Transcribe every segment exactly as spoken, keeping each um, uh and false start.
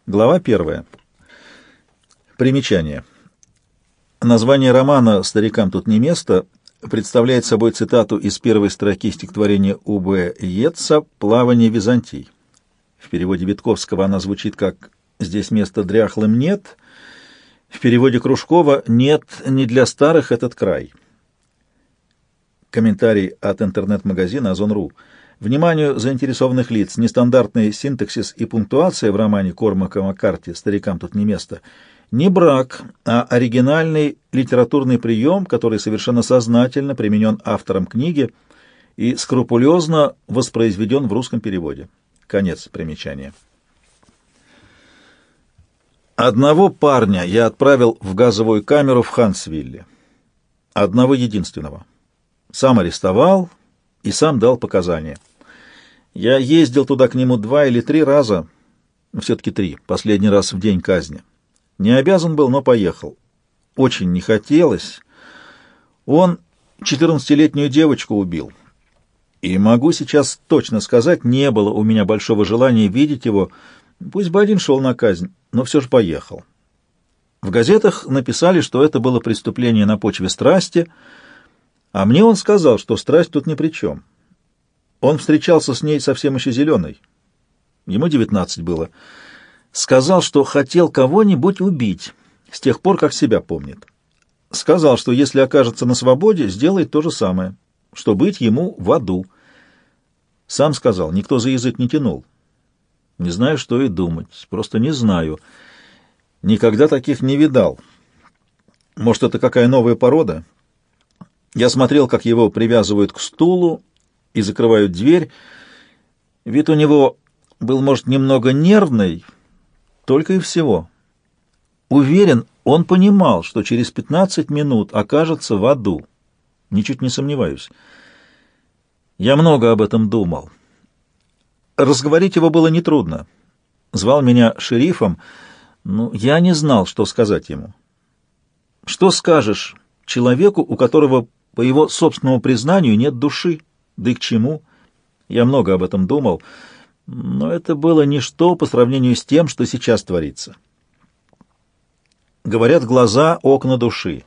Глава первая. Примечание. Название романа «Старикам тут не место» представляет собой цитату из первой строки стихотворения У Б Йейтса «Плавание Византий». В переводе Витковского она звучит как «Здесь места дряхлым нет», в переводе Кружкова «Нет, не для старых этот край». Комментарий от интернет-магазина Озон точка ру. Вниманию заинтересованных лиц, нестандартный синтаксис и пунктуация в романе Кормака Маккарти «Старикам тут не место» не брак, а оригинальный литературный прием, который совершенно сознательно применен автором книги и скрупулезно воспроизведен в русском переводе. Конец примечания. Одного парня я отправил в газовую камеру в Хансвилле. Одного единственного. Сам арестовал и сам дал показания. Я ездил туда к нему два или три раза, все-таки три, последний раз в день казни. Не обязан был, но поехал. Очень не хотелось. Он четырнадцатилетнюю девочку убил. И могу сейчас точно сказать, не было у меня большого желания видеть его, пусть бы один шел на казнь, но все же поехал. В газетах написали, что это было преступление на почве страсти, а мне он сказал, что страсть тут ни при чем. Он встречался с ней совсем еще зеленой. Ему девятнадцать было. Сказал, что хотел кого-нибудь убить, с тех пор, как себя помнит. Сказал, что если окажется на свободе, сделает то же самое, что быть ему в аду. Сам сказал, никто за язык не тянул. Не знаю, что и думать, просто не знаю. Никогда таких не видал. Может, это какая новая порода? Я смотрел, как его привязывают к стулу и закрывают дверь. Вид у него был, может, немного нервный, только и всего. Уверен, он понимал, что через пятнадцать минут окажется в аду. Ничуть не сомневаюсь. Я много об этом думал. Разговорить его было нетрудно. Звал меня шерифом, но я не знал, что сказать ему. Что скажешь человеку, у которого, по его собственному признанию, нет души? Да и к чему? Я много об этом думал, но это было ничто по сравнению с тем, что сейчас творится. Говорят, глаза — окна души.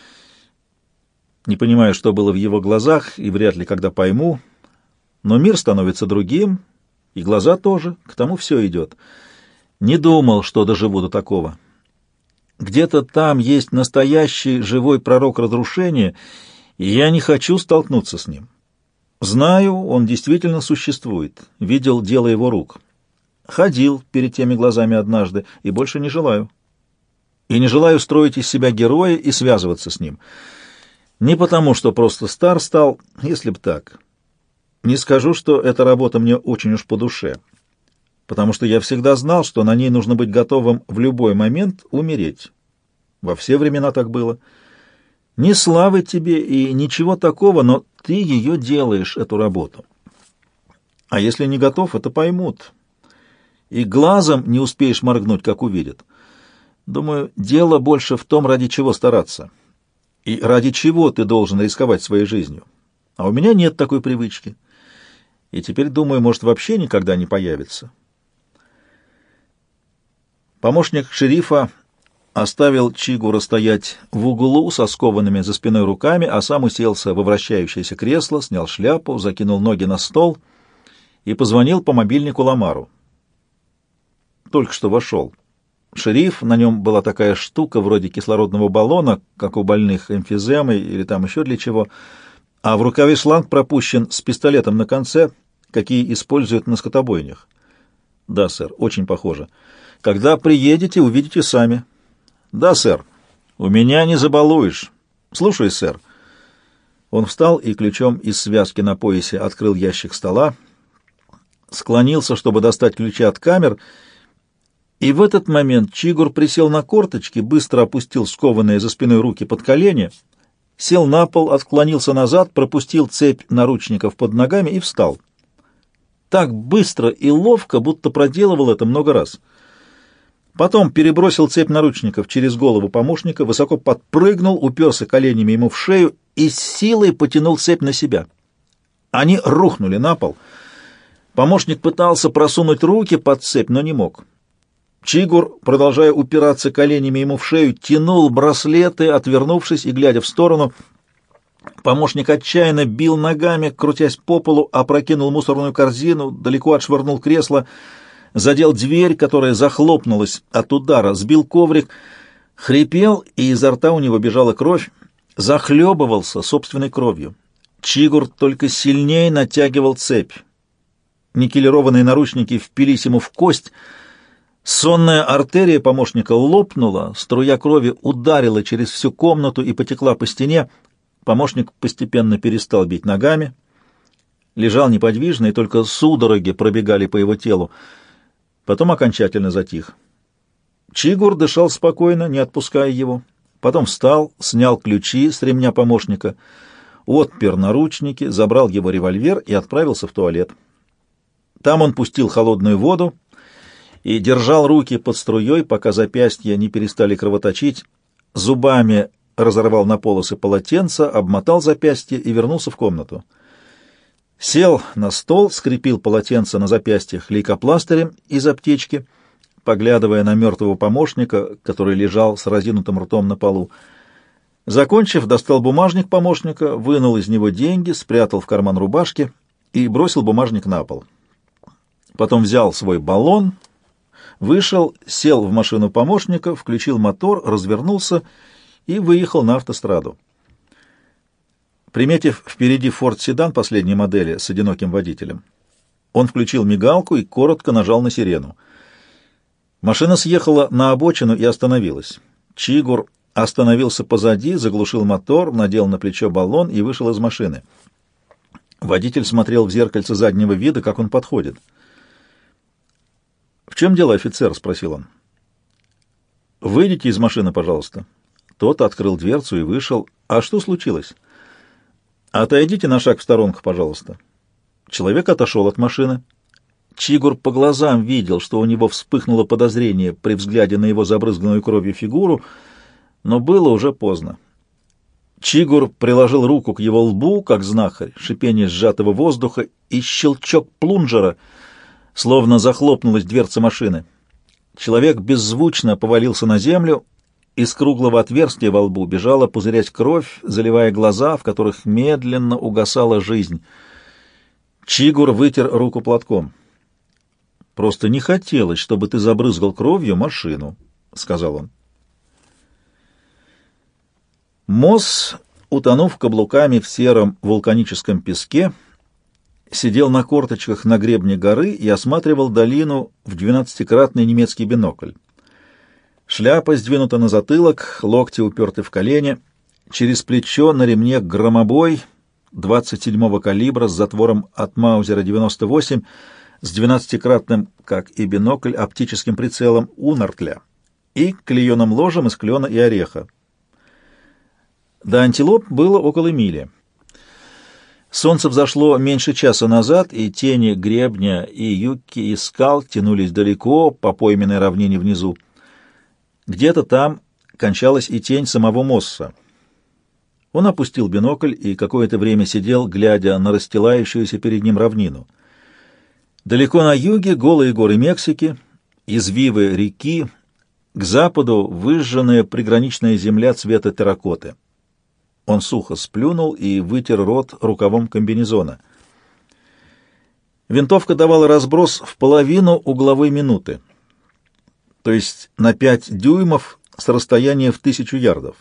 Не понимаю, что было в его глазах, и вряд ли когда пойму, но мир становится другим, и глаза тоже, к тому все идет. Не думал, что доживу до такого. Где-то там есть настоящий живой пророк разрушения, и я не хочу столкнуться с ним. Знаю, он действительно существует, видел дело его рук. Ходил перед теми глазами однажды, и больше не желаю. И не желаю строить из себя героя и связываться с ним. Не потому, что просто стар стал, если б так. Не скажу, что эта работа мне очень уж по душе, потому что я всегда знал, что на ней нужно быть готовым в любой момент умереть. Во все времена так было. Ни славы тебе и ничего такого, но ты ее делаешь, эту работу. А если не готов, это поймут. И глазом не успеешь моргнуть, как увидят. Думаю, дело больше в том, ради чего стараться. И ради чего ты должен рисковать своей жизнью. А у меня нет такой привычки. И теперь, думаю, может, вообще никогда не появится. Помощник шерифа оставил Чигура стоять в углу со скованными за спиной руками, а сам уселся во вращающееся кресло, снял шляпу, закинул ноги на стол и позвонил по мобильнику Ламару. Только что вошел. Шериф, на нем была такая штука вроде кислородного баллона, как у больных эмфиземой или там еще для чего, а в рукаве шланг пропущен с пистолетом на конце, какие используют на скотобойнях. Да, сэр, очень похоже. Когда приедете, увидите сами. Да, сэр. У меня не забалуешь. Слушай, сэр. Он встал и ключом из связки на поясе открыл ящик стола, склонился, чтобы достать ключи от камер, и в этот момент Чигур присел на корточки, быстро опустил скованные за спиной руки под колени, сел на пол, отклонился назад, пропустил цепь наручников под ногами и встал. Так быстро и ловко, будто проделывал это много раз. Потом перебросил цепь наручников через голову помощника, высоко подпрыгнул, уперся коленями ему в шею и с силой потянул цепь на себя. Они рухнули на пол. Помощник пытался просунуть руки под цепь, но не мог. Чигур, продолжая упираться коленями ему в шею, тянул браслеты, отвернувшись и глядя в сторону. Помощник отчаянно бил ногами, крутясь по полу, опрокинул мусорную корзину, далеко отшвырнул кресло, задел дверь, которая захлопнулась от удара, сбил коврик, хрипел, и изо рта у него бежала кровь, захлебывался собственной кровью. Чигур только сильнее натягивал цепь. Никелированные наручники впились ему в кость. Сонная артерия помощника лопнула, струя крови ударила через всю комнату и потекла по стене. Помощник постепенно перестал бить ногами, лежал неподвижно, и только судороги пробегали по его телу. Потом окончательно затих. Чигур дышал спокойно, не отпуская его. Потом встал, снял ключи с ремня помощника, отпер наручники, забрал его револьвер и отправился в туалет. Там он пустил холодную воду и держал руки под струей, пока запястья не перестали кровоточить, зубами разорвал на полосы полотенца, обмотал запястье и вернулся в комнату. Сел на стол, скрепил полотенце на запястьях лейкопластырем из аптечки, поглядывая на мертвого помощника, который лежал с разинутым ртом на полу. Закончив, достал бумажник помощника, вынул из него деньги, спрятал в карман рубашки и бросил бумажник на пол. Потом взял свой баллон, вышел, сел в машину помощника, включил мотор, развернулся и выехал на автостраду. Приметив впереди форд-седан последней модели с одиноким водителем, он включил мигалку и коротко нажал на сирену. Машина съехала на обочину и остановилась. Чигур остановился позади, заглушил мотор, надел на плечо баллон и вышел из машины. Водитель смотрел в зеркальце заднего вида, как он подходит. «В чем дело, офицер?» — спросил он. «Выйдите из машины, пожалуйста». Тот открыл дверцу и вышел. «А что случилось?» «Отойдите на шаг в сторонку, пожалуйста». Человек отошел от машины. Чигур по глазам видел, что у него вспыхнуло подозрение при взгляде на его забрызганную кровью фигуру, но было уже поздно. Чигур приложил руку к его лбу, как знахарь, шипение сжатого воздуха и щелчок плунжера, словно захлопнулась дверца машины. Человек беззвучно повалился на землю. Из круглого отверстия во лбу бежала, пузырясь, кровь, заливая глаза, в которых медленно угасала жизнь. Чигур вытер руку платком. «Просто не хотелось, чтобы ты забрызгал кровью машину», — сказал он. Мосс, утонув каблуками в сером вулканическом песке, сидел на корточках на гребне горы и осматривал долину в двенадцатикратный немецкий бинокль. Шляпа сдвинута на затылок, локти уперты в колени, через плечо на ремне громобой двадцать седьмого калибра с затвором от Маузера девяносто восемь с двенадцатикратным, как и бинокль, оптическим прицелом Унартля и клееным ложем из клена и ореха. До антилоп было около мили. Солнце взошло меньше часа назад, и тени гребня и юки и скал тянулись далеко по пойменной равнине внизу. Где-то там кончалась и тень самого Мосса. Он опустил бинокль и какое-то время сидел, глядя на расстилающуюся перед ним равнину. Далеко на юге голые горы Мексики, извивы реки, к западу выжженная приграничная земля цвета терракоты. Он сухо сплюнул и вытер рот рукавом комбинезона. Винтовка давала разброс в половину угловой минуты, то есть на пять дюймов с расстояния в тысячу ярдов.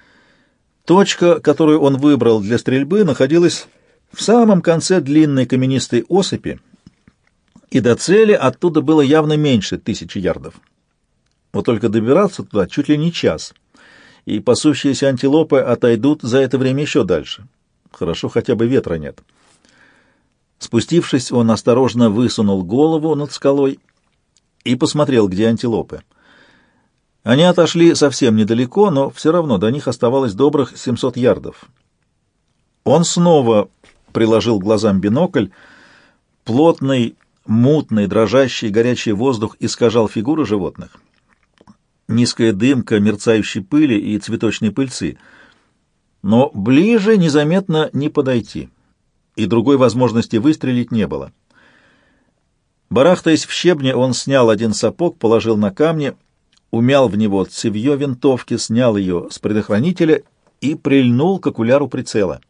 Точка, которую он выбрал для стрельбы, находилась в самом конце длинной каменистой осыпи, и до цели оттуда было явно меньше тысячи ярдов. Вот только добираться туда чуть ли не час, и пасущиеся антилопы отойдут за это время еще дальше. Хорошо, хотя бы ветра нет. Спустившись, он осторожно высунул голову над скалой и посмотрел, где антилопы. Они отошли совсем недалеко, но все равно до них оставалось добрых семьсот ярдов. Он снова приложил к глазам бинокль. Плотный, мутный, дрожащий, горячий воздух искажал фигуры животных. Низкая дымка мерцающей пыли и цветочной пыльцы. Но ближе незаметно не подойти, и другой возможности выстрелить не было. Барахтаясь в щебне, он снял один сапог, положил на камни, умял в него цевьё винтовки, снял ее с предохранителя и прильнул к окуляру прицела.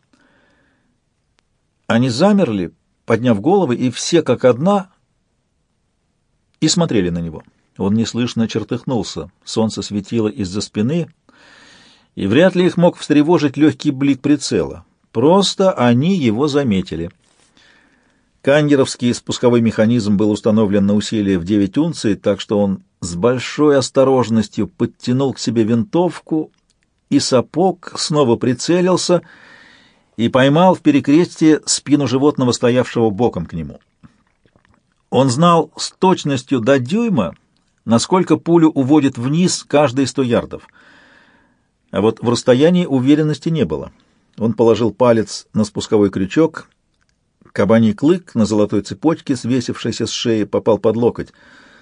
Они замерли, подняв головы, и все как одна, и смотрели на него. Он неслышно чертыхнулся. Солнце светило из-за спины, и вряд ли их мог встревожить легкий блик прицела. Просто они его заметили. Кангеровский спусковой механизм был установлен на усилие в девять унций, так что он с большой осторожностью подтянул к себе винтовку, и сапог снова прицелился и поймал в перекрестие спину животного, стоявшего боком к нему. Он знал с точностью до дюйма, насколько пулю уводит вниз каждые сто ярдов. А вот в расстоянии уверенности не было. Он положил палец на спусковой крючок. Кабаний клык на золотой цепочке, свесившейся с шеи, попал под локоть.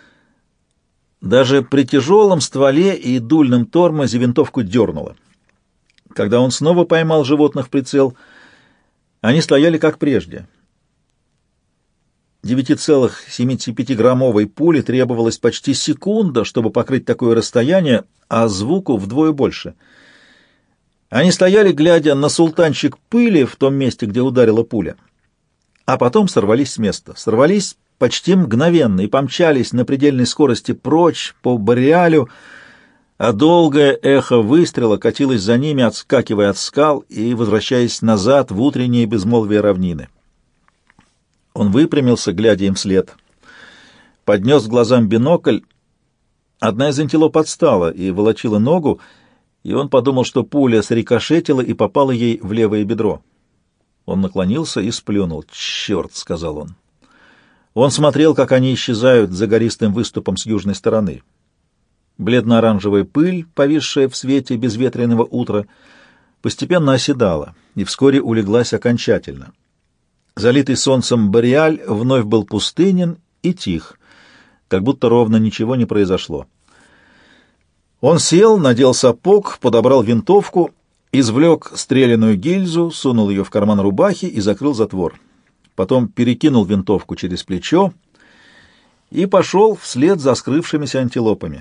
Даже при тяжелом стволе и дульном тормозе винтовку дернуло. Когда он снова поймал животных в прицел, они стояли как прежде. девятицелых семидесяти пяти граммовой пули требовалось почти секунда, чтобы покрыть такое расстояние, а звуку вдвое больше. Они стояли, глядя на султанчик пыли в том месте, где ударила пуля, а потом сорвались с места. Сорвались почти мгновенно и помчались на предельной скорости прочь по Бореалю, а долгое эхо выстрела катилось за ними, отскакивая от скал и возвращаясь назад в утреннее безмолвие равнины. Он выпрямился, глядя им вслед. Поднес к глазам бинокль. Одна из антилоп отстала и волочила ногу, и он подумал, что пуля срикошетила и попала ей в левое бедро. Он наклонился и сплюнул. «Черт!» — сказал он. Он смотрел, как они исчезают за гористым выступом с южной стороны. Бледно-оранжевая пыль, повисшая в свете безветренного утра, постепенно оседала и вскоре улеглась окончательно. Залитый солнцем Бореаль вновь был пустынен и тих, как будто ровно ничего не произошло. Он сел, надел сапог, подобрал винтовку, извлек стреляную гильзу, сунул ее в карман рубахи и закрыл затвор. Потом перекинул винтовку через плечо и пошел вслед за скрывшимися антилопами.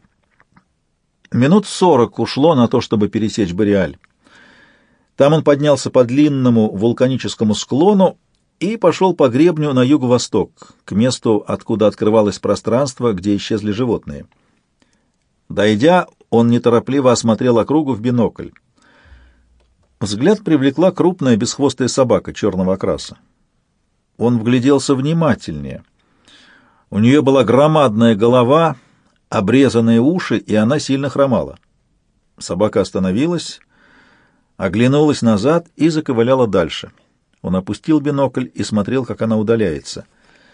Минут сорок ушло на то, чтобы пересечь Бореаль. Там он поднялся по длинному вулканическому склону и пошел по гребню на юго-восток, к месту, откуда открывалось пространство, где исчезли животные. Дойдя, он неторопливо осмотрел округу в бинокль. Взгляд привлекла крупная бесхвостая собака черного окраса. Он вгляделся внимательнее. У нее была громадная голова, обрезанные уши, и она сильно хромала. Собака остановилась, оглянулась назад и заковыляла дальше. Он опустил бинокль и смотрел, как она удаляется.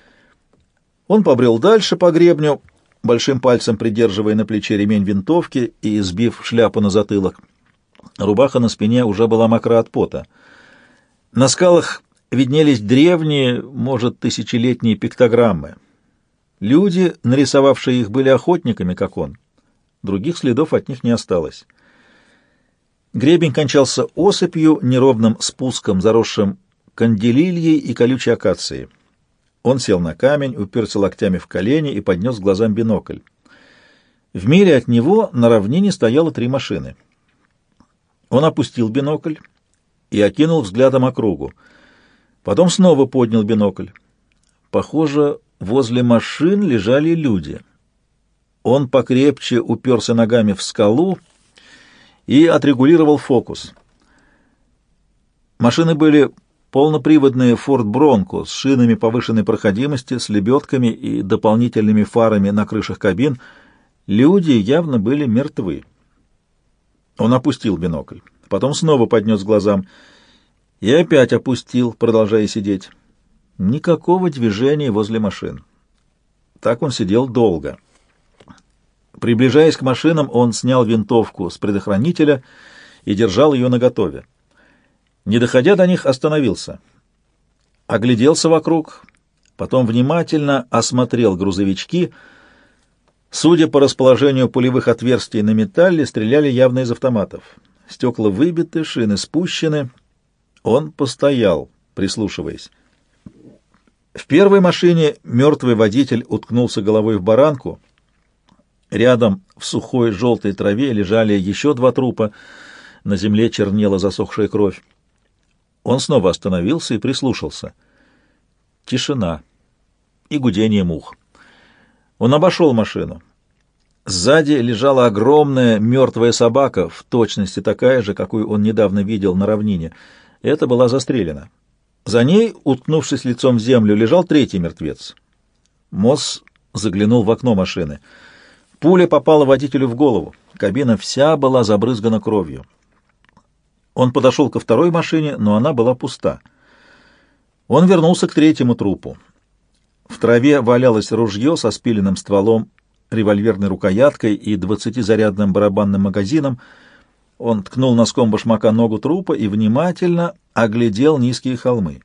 Он побрел дальше по гребню, большим пальцем придерживая на плече ремень винтовки и сбив шляпу на затылок. Рубаха на спине уже была мокра от пота. На скалах виднелись древние, может, тысячелетние пиктограммы. Люди, нарисовавшие их, были охотниками, как он. Других следов от них не осталось. Гребень кончался осыпью, неровным спуском, заросшим канделильей и колючей акацией. Он сел на камень, уперся локтями в колени и поднес к глазам бинокль. В миле от него на равнине стояло три машины. Он опустил бинокль и окинул взглядом округу. Потом снова поднял бинокль. Похоже, возле машин лежали люди. Он покрепче уперся ногами в скалу и отрегулировал фокус. Машины были полноприводные Ford Bronco с шинами повышенной проходимости, с лебедками и дополнительными фарами на крышах кабин. Люди явно были мертвы. Он опустил бинокль, потом снова поднес к глазам и опять опустил, продолжая сидеть. Никакого движения возле машин. Так он сидел долго. Приближаясь к машинам, он снял винтовку с предохранителя и держал ее наготове. Не доходя до них, остановился. Огляделся вокруг, потом внимательно осмотрел грузовички. Судя по расположению пулевых отверстий на металле, стреляли явно из автоматов. Стекла выбиты, шины спущены. Он постоял, прислушиваясь. В первой машине мертвый водитель уткнулся головой в баранку. Рядом в сухой желтой траве лежали еще два трупа. На земле чернела засохшая кровь. Он снова остановился и прислушался. Тишина и гудение мух. Он обошел машину. Сзади лежала огромная мертвая собака, в точности такая же, какую он недавно видел на равнине. Это была застрелена. За ней, уткнувшись лицом в землю, лежал третий мертвец. Мосс заглянул в окно машины. Пуля попала водителю в голову. Кабина вся была забрызгана кровью. Он подошел ко второй машине, но она была пуста. Он вернулся к третьему трупу. В траве валялось ружье со спиленным стволом, револьверной рукояткой и двадцатизарядным барабанным магазином. Он ткнул носком башмака ногу трупа и внимательно оглядел низкие холмы.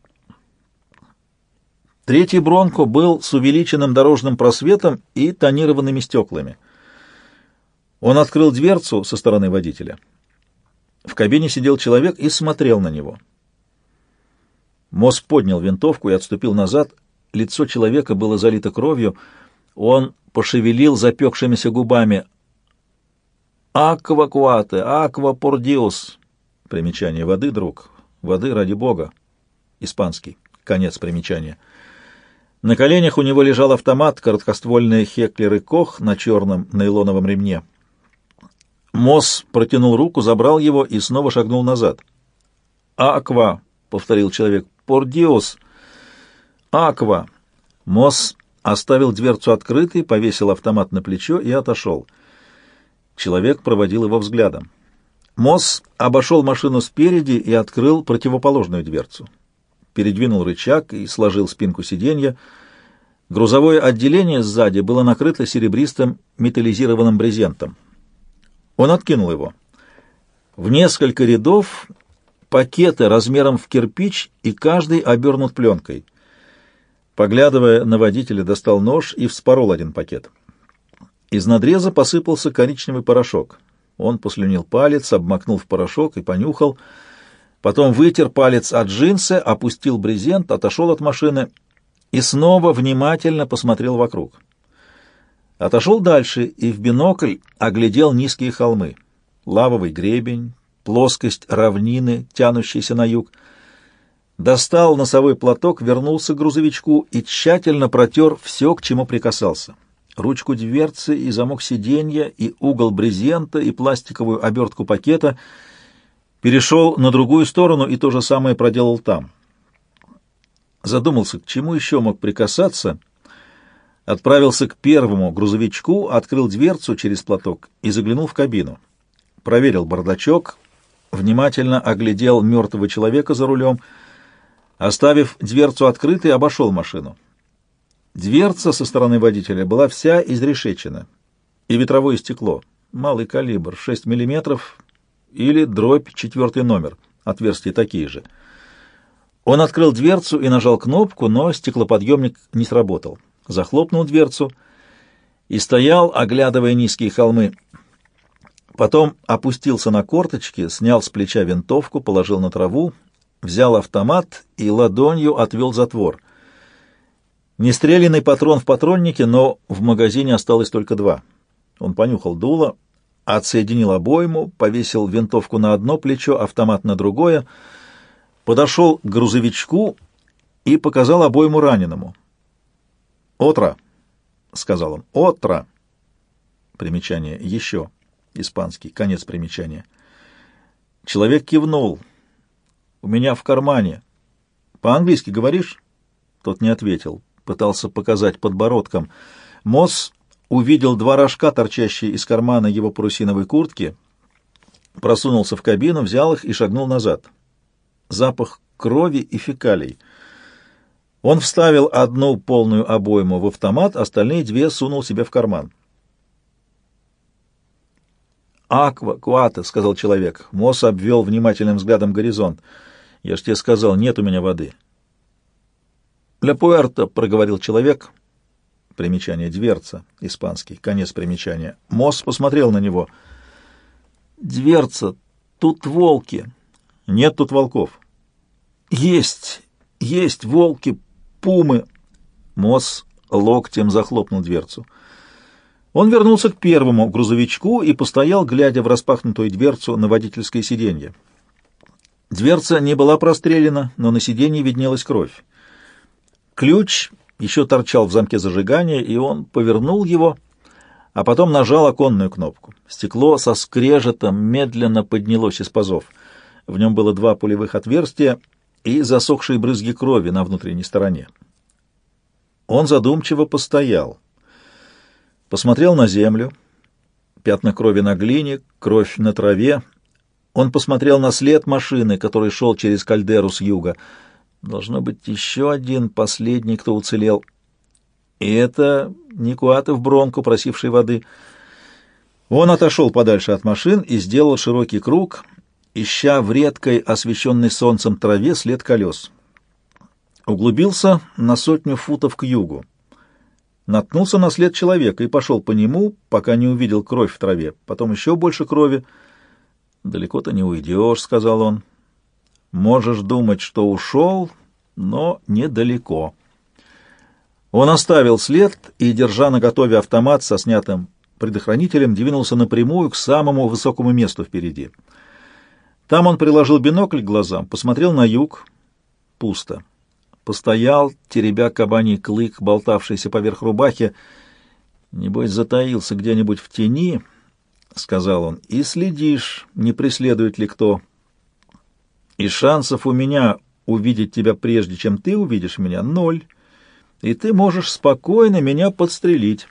Третий Бронко был с увеличенным дорожным просветом и тонированными стеклами. Он открыл дверцу со стороны водителя. В кабине сидел человек и смотрел на него. Мосс поднял винтовку и отступил назад. Лицо человека было залито кровью. Он пошевелил запекшимися губами. «Аква куате, аква пор диос». Примечание воды, друг. Воды ради Бога. Испанский. Конец примечания. На коленях у него лежал автомат, короткоствольные Хеклер и Кох на черном нейлоновом ремне. Мосс протянул руку, забрал его и снова шагнул назад. «Аква», — повторил человек, — «пор диос». «Аква». Мосс оставил дверцу открытой, повесил автомат на плечо и отошел. Человек проводил его взглядом. Мосс обошел машину спереди и открыл противоположную дверцу. Передвинул рычаг и сложил спинку сиденья. Грузовое отделение сзади было накрыто серебристым металлизированным брезентом. Он откинул его. В несколько рядов пакеты размером в кирпич, и каждый обернут пленкой. Поглядывая на водителя, достал нож и вспорол один пакет. Из надреза посыпался коричневый порошок. Он послюнил палец, обмакнул в порошок и понюхал. Потом вытер палец от джинсы, опустил брезент, отошел от машины и снова внимательно посмотрел вокруг. Отошел дальше и в бинокль оглядел низкие холмы. Лавовый гребень, плоскость равнины, тянущейся на юг. Достал носовой платок, вернулся к грузовичку и тщательно протер все, к чему прикасался. Ручку дверцы и замок сиденья, и угол брезента, и пластиковую обертку пакета. Перешел на другую сторону и то же самое проделал там. Задумался, к чему еще мог прикасаться. Отправился к первому грузовичку, открыл дверцу через платок и заглянул в кабину. Проверил бардачок, внимательно оглядел мертвого человека за рулем. Оставив дверцу открытой, обошел машину. Дверца со стороны водителя была вся изрешечена, и ветровое стекло, малый калибр, шесть миллиметров или дробь четвертый номер, отверстия такие же. Он открыл дверцу и нажал кнопку, но стеклоподъемник не сработал. Захлопнул дверцу и стоял, оглядывая низкие холмы. Потом опустился на корточки, снял с плеча винтовку, положил на траву, взял автомат и ладонью отвел затвор. Нестрелянный патрон в патроннике, но в магазине осталось только два. Он понюхал дуло, отсоединил обойму, повесил винтовку на одно плечо, автомат на другое, подошел к грузовичку и показал обойму раненому. «Отра», — сказал он, — «отра». Примечание «еще», испанский, конец примечания. Человек кивнул. «У меня в кармане». «По-английски говоришь?» Тот не ответил, пытался показать подбородком. Мосс увидел два рожка, торчащие из кармана его парусиновой куртки, просунулся в кабину, взял их и шагнул назад. Запах крови и фекалий. Он вставил одну полную обойму в автомат, остальные две сунул себе в карман. «Аква, куата», — сказал человек. Мосс обвел внимательным взглядом горизонт. «Я ж тебе сказал, нет у меня воды». «Ля пуэрто», — проговорил человек. Примечание «дверца», испанский, конец примечания. Мосс посмотрел на него. «Дверца, тут волки». «Нет тут волков». «Есть, есть волки, пумы». Мосс локтем захлопнул дверцу. Он вернулся к первому грузовичку и постоял, глядя в распахнутую дверцу на водительское сиденье. Дверца не была прострелена, но на сиденье виднелась кровь. Ключ еще торчал в замке зажигания, и он повернул его, а потом нажал оконную кнопку. Стекло со скрежетом медленно поднялось из пазов. В нем было два пулевых отверстия и засохшие брызги крови на внутренней стороне. Он задумчиво постоял. Посмотрел на землю, пятна крови на глине, кровь на траве. Он посмотрел на след машины, который шел через кальдеру с юга. Должно быть еще один, последний, кто уцелел. И это Никуатов Бронко, просивший воды. Он отошел подальше от машин и сделал широкий круг, ища в редкой, освещенной солнцем траве след колес. Углубился на сотню футов к югу. Наткнулся на след человека и пошел по нему, пока не увидел кровь в траве. Потом еще больше крови. «Далеко ты не уйдешь», — сказал он. «Можешь думать, что ушел, но недалеко». Он оставил след и, держа наготове автомат со снятым предохранителем, двинулся напрямую к самому высокому месту впереди. Там он приложил бинокль к глазам, посмотрел на юг. Пусто. Постоял, теребя кабаний клык, болтавшийся поверх рубахи. «Небось, затаился где-нибудь в тени», — сказал он, — «и следишь, не преследует ли кто. И шансов у меня увидеть тебя прежде, чем ты увидишь меня, ноль, и ты можешь спокойно меня подстрелить».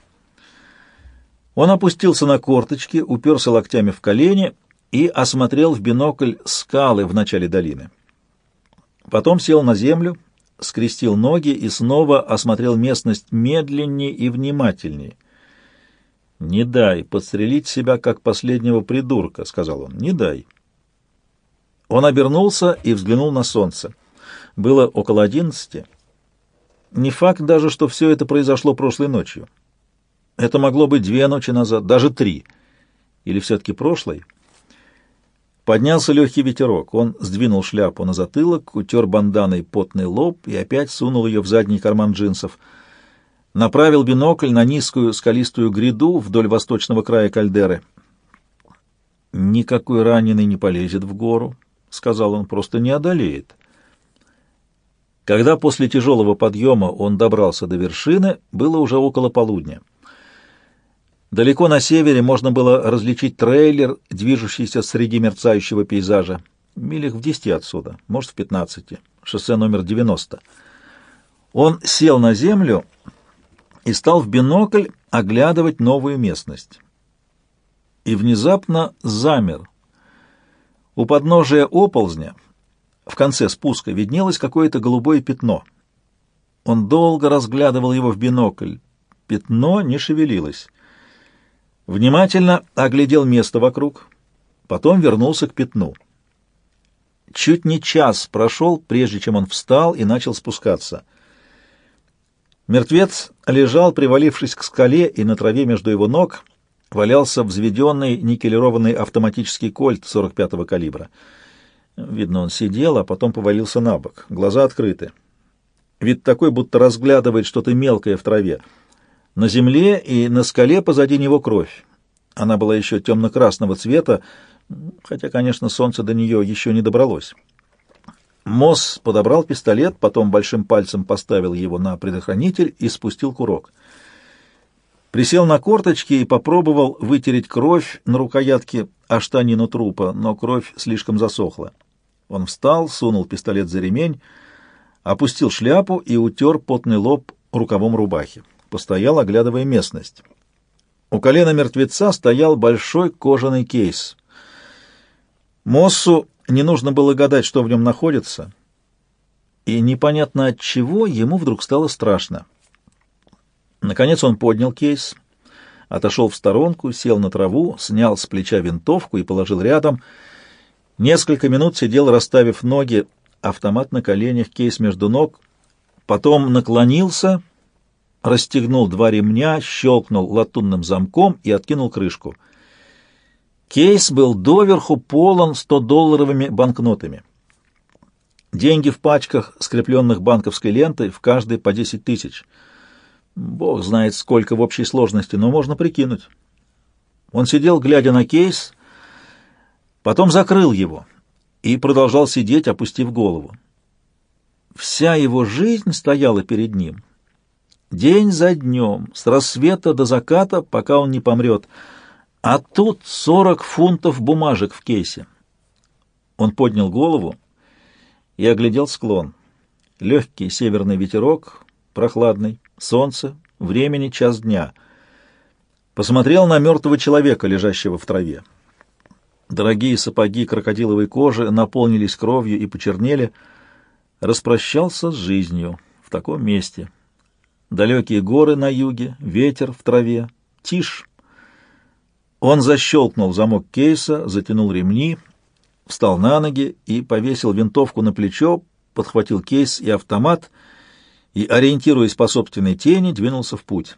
Он опустился на корточки, уперся локтями в колени и осмотрел в бинокль скалы в начале долины. Потом сел на землю, скрестил ноги и снова осмотрел местность медленнее и внимательнее. «Не дай подстрелить себя, как последнего придурка», — сказал он, — «не дай». Он обернулся и взглянул на солнце. Было около одиннадцати. Не факт даже, что все это произошло прошлой ночью. Это могло быть две ночи назад, даже три. Или все-таки прошлой? Поднялся легкий ветерок. Он сдвинул шляпу на затылок, утер банданой потный лоб и опять сунул ее в задний карман джинсов. Направил бинокль на низкую скалистую гряду вдоль восточного края кальдеры. «Никакой раненый не полезет в гору», — сказал он, — «просто не одолеет». Когда после тяжелого подъема он добрался до вершины, было уже около полудня. Далеко на севере можно было различить трейлер, движущийся среди мерцающего пейзажа. Милях в десяти отсюда, может, в пятнадцати. Шоссе номер девяносто. Он сел на землю и стал в бинокль оглядывать новую местность. И внезапно замер. У подножия оползня в конце спуска виднелось какое-то голубое пятно. Он долго разглядывал его в бинокль. Пятно не шевелилось. Внимательно оглядел место вокруг, потом вернулся к пятну. Чуть не час прошел, прежде чем он встал и начал спускаться. Мертвец лежал, привалившись к скале, и на траве между его ног валялся взведенный никелированный автоматический кольт сорок пятого калибра. Видно, он сидел, а потом повалился на бок, глаза открыты. Вид такой, будто разглядывает что-то мелкое в траве. На земле и на скале позади него кровь. Она была еще темно-красного цвета, хотя, конечно, солнце до нее еще не добралось. Мосс подобрал пистолет, потом большим пальцем поставил его на предохранитель и спустил курок. Присел на корточки и попробовал вытереть кровь на рукоятке о штанину трупа, но кровь слишком засохла. Он встал, сунул пистолет за ремень, опустил шляпу и утер потный лоб рукавом рубахи. Постоял, оглядывая местность. У колена мертвеца стоял большой кожаный кейс. Моссу не нужно было гадать, что в нем находится, и непонятно от чего ему вдруг стало страшно. Наконец он поднял кейс, отошел в сторонку, сел на траву, снял с плеча винтовку и положил рядом. Несколько минут сидел, расставив ноги, автомат на коленях, кейс между ног, потом наклонился, расстегнул два ремня, щелкнул латунным замком и откинул крышку. Кейс был доверху полон стодолларовыми банкнотами. Деньги в пачках, скрепленных банковской лентой, в каждой по десять тысяч. Бог знает, сколько в общей сложности, но можно прикинуть. Он сидел, глядя на кейс, потом закрыл его и продолжал сидеть, опустив голову. Вся его жизнь стояла перед ним. День за днем, с рассвета до заката, пока он не помрет. А тут сорок фунтов бумажек в кейсе. Он поднял голову и оглядел склон. Легкий северный ветерок, прохладный, солнце, времени час дня. Посмотрел на мертвого человека, лежащего в траве. Дорогие сапоги крокодиловой кожи наполнились кровью и почернели. Распрощался с жизнью в таком месте. Далекие горы на юге, ветер в траве, тишь. Он защелкнул замок кейса, затянул ремни, встал на ноги и повесил винтовку на плечо, подхватил кейс и автомат и, ориентируясь по собственной тени, двинулся в путь.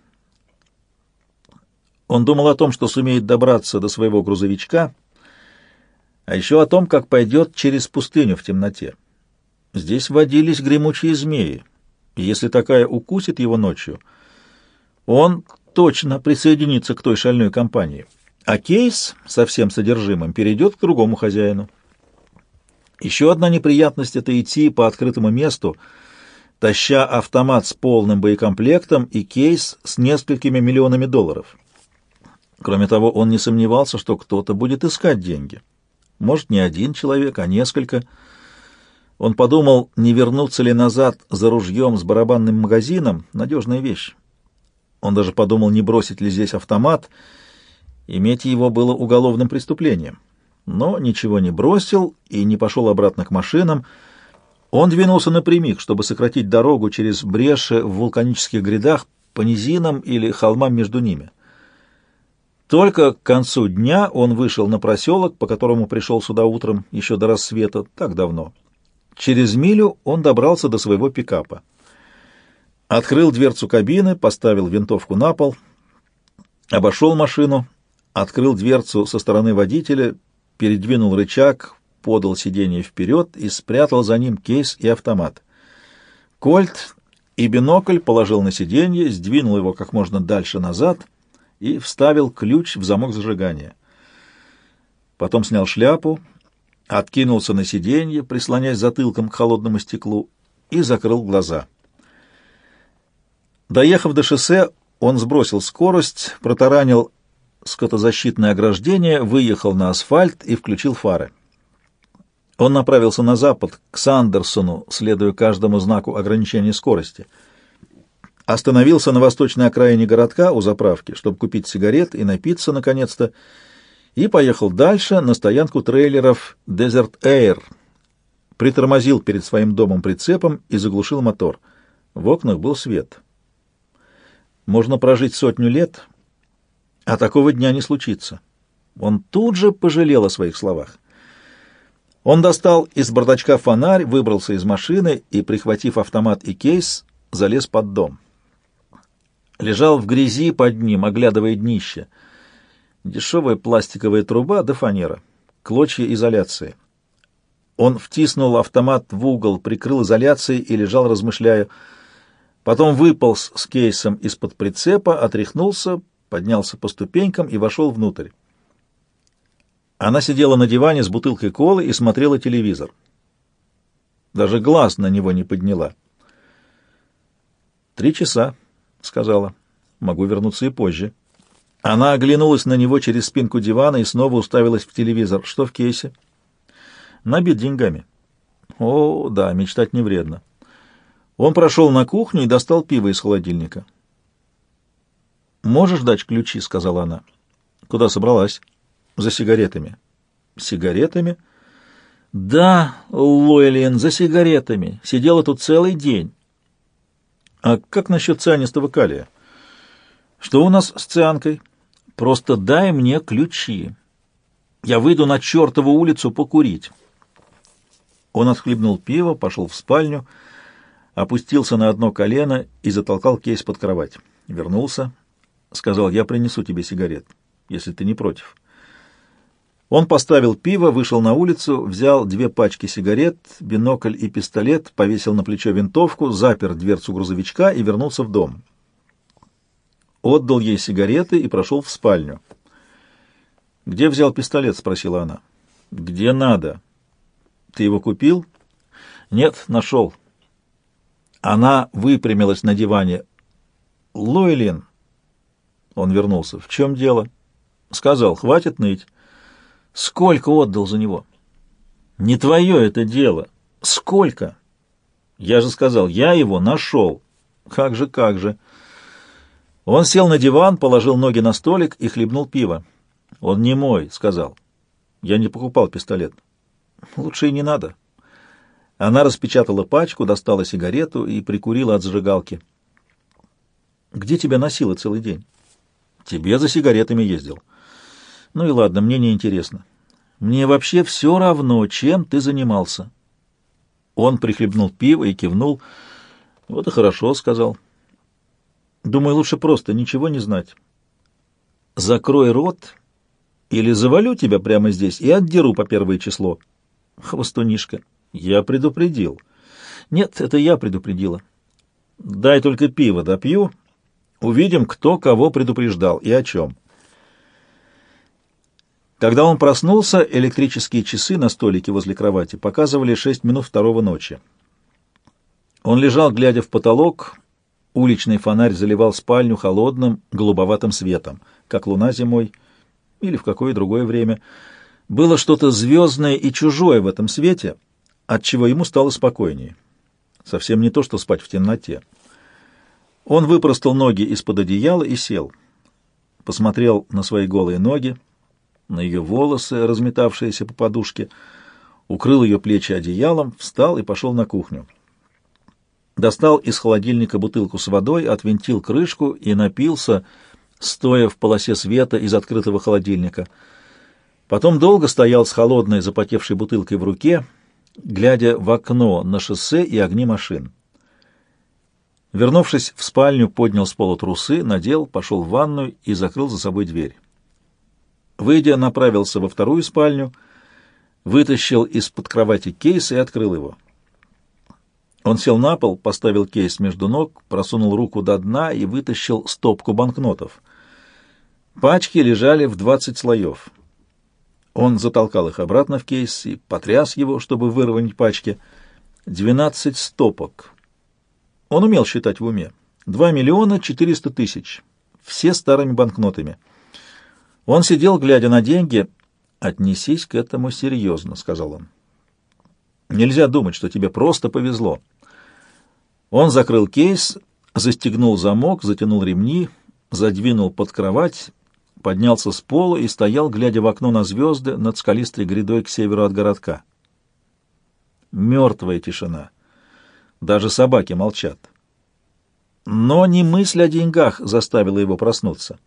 Он думал о том, что сумеет добраться до своего грузовичка, а еще о том, как пойдет через пустыню в темноте. Здесь водились гремучие змеи, и если такая укусит его ночью, он точно присоединится к той шальной компании, а кейс со всем содержимым перейдет к другому хозяину. Еще одна неприятность — это идти по открытому месту, таща автомат с полным боекомплектом и кейс с несколькими миллионами долларов. Кроме того, он не сомневался, что кто-то будет искать деньги. Может, не один человек, а несколько. Он подумал, не вернуться ли назад за ружьем с барабанным магазином — надежная вещь. Он даже подумал, не бросить ли здесь автомат. Иметь его было уголовным преступлением. Но ничего не бросил и не пошел обратно к машинам. Он двинулся напрямик, чтобы сократить дорогу через бреши в вулканических грядах по низинам или холмам между ними. Только к концу дня он вышел на проселок, по которому пришел сюда утром, еще до рассвета, так давно. Через милю он добрался до своего пикапа. Открыл дверцу кабины, поставил винтовку на пол, обошел машину, открыл дверцу со стороны водителя, передвинул рычаг, подал сиденье вперед и спрятал за ним кейс и автомат. Кольт и бинокль положил на сиденье, сдвинул его как можно дальше назад и вставил ключ в замок зажигания. Потом снял шляпу, откинулся на сиденье, прислоняясь затылком к холодному стеклу, и закрыл глаза. Доехав до шоссе, он сбросил скорость, протаранил скотозащитное ограждение, выехал на асфальт и включил фары. Он направился на запад, к Сандерсону, следуя каждому знаку ограничения скорости. Остановился на восточной окраине городка у заправки, чтобы купить сигарет и напиться наконец-то, и поехал дальше на стоянку трейлеров Desert Air. Притормозил перед своим домом прицепом и заглушил мотор. В окнах был свет. Можно прожить сотню лет, а такого дня не случится. Он тут же пожалел о своих словах. Он достал из бардачка фонарь, выбрался из машины и, прихватив автомат и кейс, залез под дом. Лежал в грязи под ним, оглядывая днище. Дешевая пластиковая труба да фанера, клочья изоляции. Он втиснул автомат в угол, прикрыл изоляцией и лежал, размышляя. Потом выполз с кейсом из-под прицепа, отряхнулся, поднялся по ступенькам и вошел внутрь. Она сидела на диване с бутылкой колы и смотрела телевизор. Даже глаз на него не подняла. «Три часа», — сказала. «Могу вернуться и позже». Она оглянулась на него через спинку дивана и снова уставилась в телевизор. «Что в кейсе?» «Набит деньгами». «О, да, мечтать не вредно». Он прошел на кухню и достал пиво из холодильника. «Можешь дать ключи?» — сказала она. «Куда собралась?» «За сигаретами». «Сигаретами?» «Да, Лойлиен, за сигаретами. Сидела тут целый день». «А как насчет цианистого калия?» «Что у нас с цианкой?» «Просто дай мне ключи. Я выйду на чертову улицу покурить». Он отхлебнул пиво, пошел в спальню, опустился на одно колено и затолкал кейс под кровать. Вернулся, сказал: «Я принесу тебе сигарет, если ты не против». Он поставил пиво, вышел на улицу, взял две пачки сигарет, бинокль и пистолет, повесил на плечо винтовку, запер дверцу грузовичка и вернулся в дом. отдал ей сигареты и прошел в спальню. «Где взял пистолет?» — спросила она. «Где надо». «Ты его купил?» «Нет, нашел». Она выпрямилась на диване. «Лойлин!» Он вернулся. «В чем дело?» Сказал: «Хватит ныть». «Сколько отдал за него?» «Не твое это дело». «Сколько?» «Я же сказал, я его нашел». «Как же, как же». Он сел на диван, положил ноги на столик и хлебнул пиво. «Он не мой», — сказал. «Я не покупал пистолет». «Лучше и не надо». Она распечатала пачку, достала сигарету и прикурила от зажигалки. «Где тебя носило целый день?» «Тебе за сигаретами ездил». «Ну и ладно, мне не интересно. Мне вообще все равно, чем ты занимался». Он прихлебнул пиво и кивнул. «Вот и хорошо», — сказал. «Думаю, лучше просто ничего не знать. Закрой рот, или завалю тебя прямо здесь и отдеру по первое число». «Хвостунишка». «Я предупредил». «Нет, это я предупредила». «Дай только пиво допью. Увидим, кто кого предупреждал и о чем». Когда он проснулся, электрические часы на столике возле кровати показывали шесть минут второго ночи. Он лежал, глядя в потолок. Уличный фонарь заливал спальню холодным голубоватым светом, как луна зимой или в какое другое время. Было что-то звездное и чужое в этом свете, отчего ему стало спокойнее. Совсем не то, что спать в темноте. Он выпростал ноги из-под одеяла и сел. Посмотрел на свои голые ноги, на ее волосы, разметавшиеся по подушке, укрыл ее плечи одеялом, встал и пошел на кухню. Достал из холодильника бутылку с водой, отвинтил крышку и напился, стоя в полосе света из открытого холодильника. Потом долго стоял с холодной запотевшей бутылкой в руке, глядя в окно на шоссе и огни машин. Вернувшись в спальню, поднял с пола трусы, надел, пошел в ванную и закрыл за собой дверь. Выйдя, направился во вторую спальню, вытащил из-под кровати кейс и открыл его. Он сел на пол, поставил кейс между ног, просунул руку до дна и вытащил стопку банкнотов. Пачки лежали в двадцать слоев. Он затолкал их обратно в кейс и потряс его, чтобы выровнять пачки. Двенадцать стопок. Он умел считать в уме. Два миллиона четыреста тысяч. Все старыми банкнотами. Он сидел, глядя на деньги. «Отнесись к этому серьезно», — сказал он. «Нельзя думать, что тебе просто повезло». Он закрыл кейс, застегнул замок, затянул ремни, задвинул под кровать, поднялся с пола и стоял, глядя в окно на звезды над скалистой грядой к северу от городка. Мертвая тишина. Даже собаки молчат. Но не мысль о деньгах заставила его проснуться.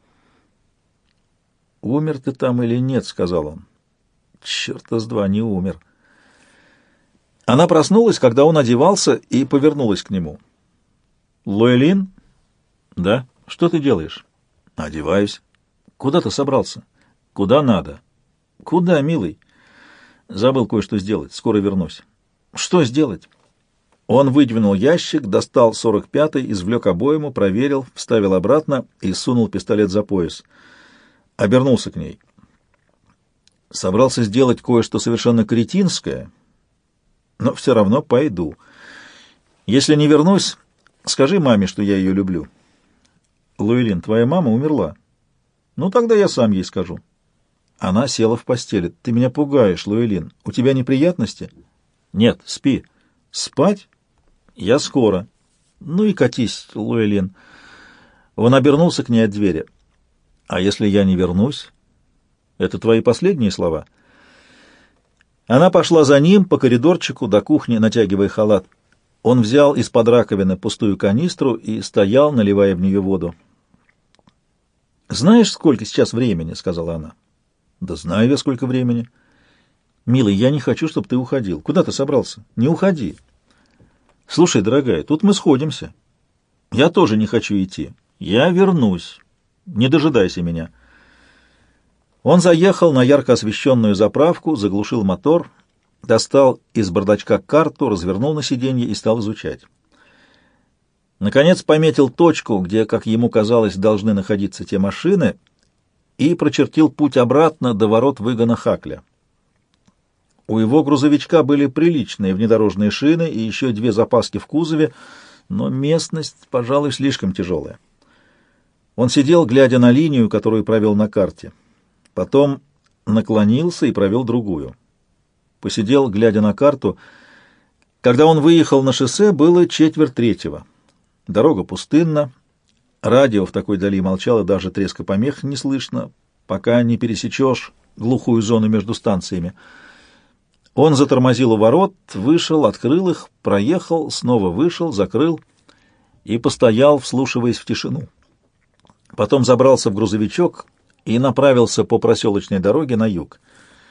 «Умер ты там или нет?» — сказал он. «Черта с два, не умер». Она проснулась, когда он одевался, и повернулась к нему. «Лойлин?» «Да. Что ты делаешь?» «Одеваюсь». «Куда ты собрался?» «Куда надо». «Куда, милый?» «Забыл кое-что сделать. Скоро вернусь». «Что сделать?» Он выдвинул ящик, достал сорок пятый, извлек обойму, проверил, вставил обратно и сунул пистолет за пояс. Обернулся к ней. Собрался сделать кое-что совершенно кретинское, но все равно пойду. Если не вернусь, скажи маме, что я ее люблю. Лойлин, твоя мама умерла. Ну, тогда я сам ей скажу. Она села в постели. Ты меня пугаешь, Лойлин. У тебя неприятности? Нет, спи. Спать? Я скоро. Ну и катись, Лойлин. Он обернулся к ней от двери. А если я не вернусь? Это твои последние слова? Она пошла за ним по коридорчику до кухни, натягивая халат. Он взял из-под раковины пустую канистру и стоял, наливая в нее воду. «Знаешь, сколько сейчас времени?» — сказала она. «Да знаю я, сколько времени». «Милый, я не хочу, чтобы ты уходил. Куда ты собрался? Не уходи». «Слушай, дорогая, тут мы сходимся. Я тоже не хочу идти. Я вернусь. Не дожидайся меня». Он заехал на ярко освещенную заправку, заглушил мотор, — достал из бардачка карту, развернул на сиденье и стал изучать. Наконец пометил точку, где, как ему казалось, должны находиться те машины, и прочертил путь обратно до ворот выгона Хакля. У его грузовичка были приличные внедорожные шины и еще две запаски в кузове, но местность, пожалуй, слишком тяжелая. Он сидел, глядя на линию, которую провел на карте. Потом наклонился и провел другую. Посидел, глядя на карту. Когда он выехал на шоссе, было четверть третьего. Дорога пустынна. Радио в такой дали молчало, даже треска помех не слышно, пока не пересечешь глухую зону между станциями. Он затормозил у ворот, вышел, открыл их, проехал, снова вышел, закрыл и постоял, вслушиваясь в тишину. Потом забрался в грузовичок и направился по проселочной дороге на юг.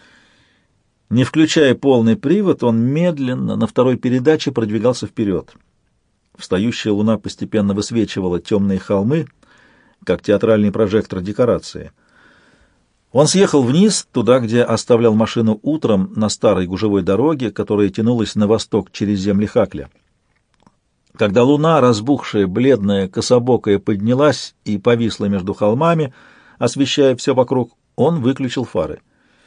Не включая полный привод, он медленно на второй передаче продвигался вперед. Встающая луна постепенно высвечивала темные холмы, как театральный прожектор декорации. Он съехал вниз, туда, где оставлял машину утром на старой гужевой дороге, которая тянулась на восток через земли Хакля. Когда луна, разбухшая, бледная, кособокая, поднялась и повисла между холмами, освещая все вокруг, он выключил фары.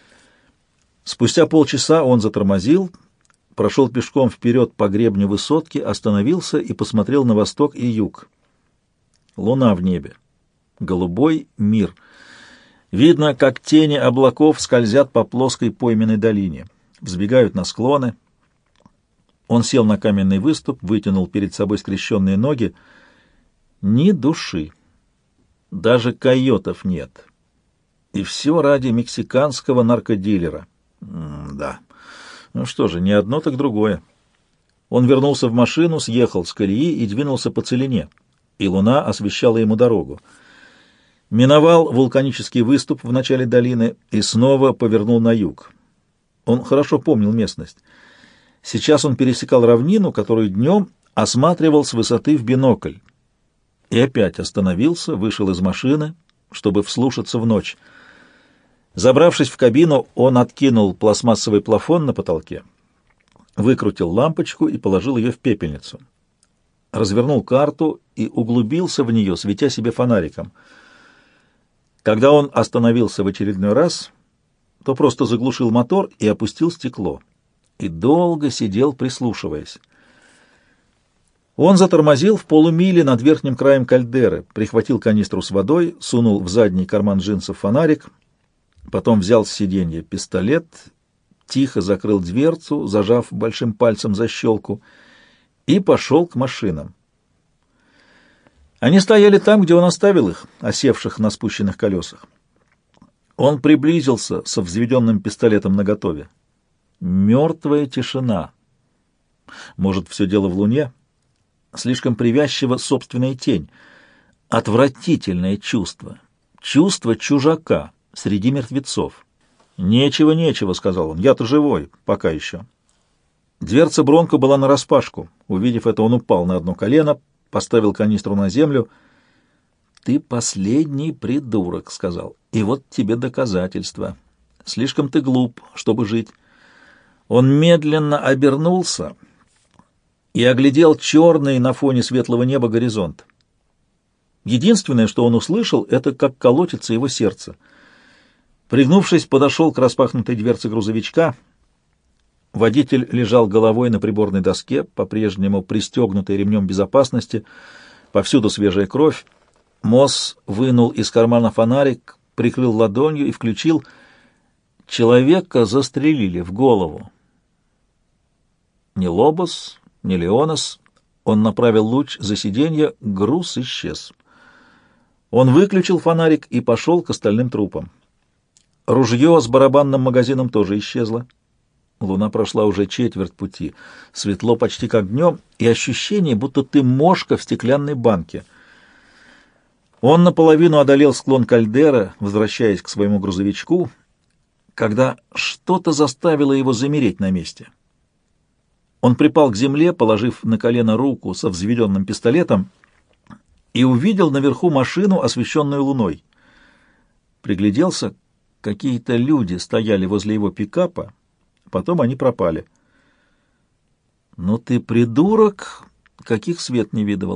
Спустя полчаса он затормозил, прошел пешком вперед по гребню высотки, остановился и посмотрел на восток и юг. Луна в небе. Голубой мир. Видно, как тени облаков скользят по плоской пойменной долине, взбегают на склоны. Он сел на каменный выступ, вытянул перед собой скрещенные ноги. Ни души. Даже койотов нет. И все ради мексиканского наркодилера. М-да. Ну что же, не одно, так другое. Он вернулся в машину, съехал с колеи и двинулся по целине, и луна освещала ему дорогу. Миновал вулканический выступ в начале долины и снова повернул на юг. Он хорошо помнил местность. Сейчас он пересекал равнину, которую днем осматривал с высоты в бинокль. И опять остановился, вышел из машины, чтобы вслушаться в ночь. Забравшись в кабину, он откинул пластмассовый плафон на потолке, выкрутил лампочку и положил ее в пепельницу. Развернул карту и углубился в нее, светя себе фонариком. Когда он остановился в очередной раз, то просто заглушил мотор и опустил стекло. И долго сидел, прислушиваясь. Он затормозил в полумиле над верхним краем кальдеры, прихватил канистру с водой, сунул в задний карман джинсов фонарик, потом взял с сиденья пистолет, тихо закрыл дверцу, зажав большим пальцем защелку, и пошел к машинам. Они стояли там, где он оставил их, осевших на спущенных колесах. Он приблизился со взведенным пистолетом наготове. Мертвая тишина. Может, все дело в луне? Слишком привязчива собственная тень. Отвратительное чувство. Чувство чужака среди мертвецов. «Нечего, нечего», — сказал он, — «я-то живой, пока еще». Дверца Бронко была нараспашку. Увидев это, он упал на одно колено, поставил канистру на землю. «Ты последний придурок», — сказал, — «и вот тебе доказательство. Слишком ты глуп, чтобы жить». Он медленно обернулся и оглядел черный на фоне светлого неба горизонт. Единственное, что он услышал, это как колотится его сердце. Пригнувшись, подошел к распахнутой дверце грузовичка. Водитель лежал головой на приборной доске, по-прежнему пристегнутой ремнем безопасности, повсюду свежая кровь. Мосс вынул из кармана фонарик, прикрыл ладонью и включил. Человека застрелили в голову. Ни Лобос, ни Леонос. Он направил луч за сиденье, груз исчез. Он выключил фонарик и пошел к остальным трупам. Ружье с барабанным магазином тоже исчезло. Луна прошла уже четверть пути. Светло почти как днем, и ощущение, будто ты мошка в стеклянной банке. Он наполовину одолел склон кальдеры, возвращаясь к своему грузовичку, когда что-то заставило его замереть на месте. Он припал к земле, положив на колено руку со взведенным пистолетом, и увидел наверху машину, освещенную луной. Пригляделся, какие-то люди стояли возле его пикапа, потом они пропали. «Ну ты придурок, каких свет не видывал», —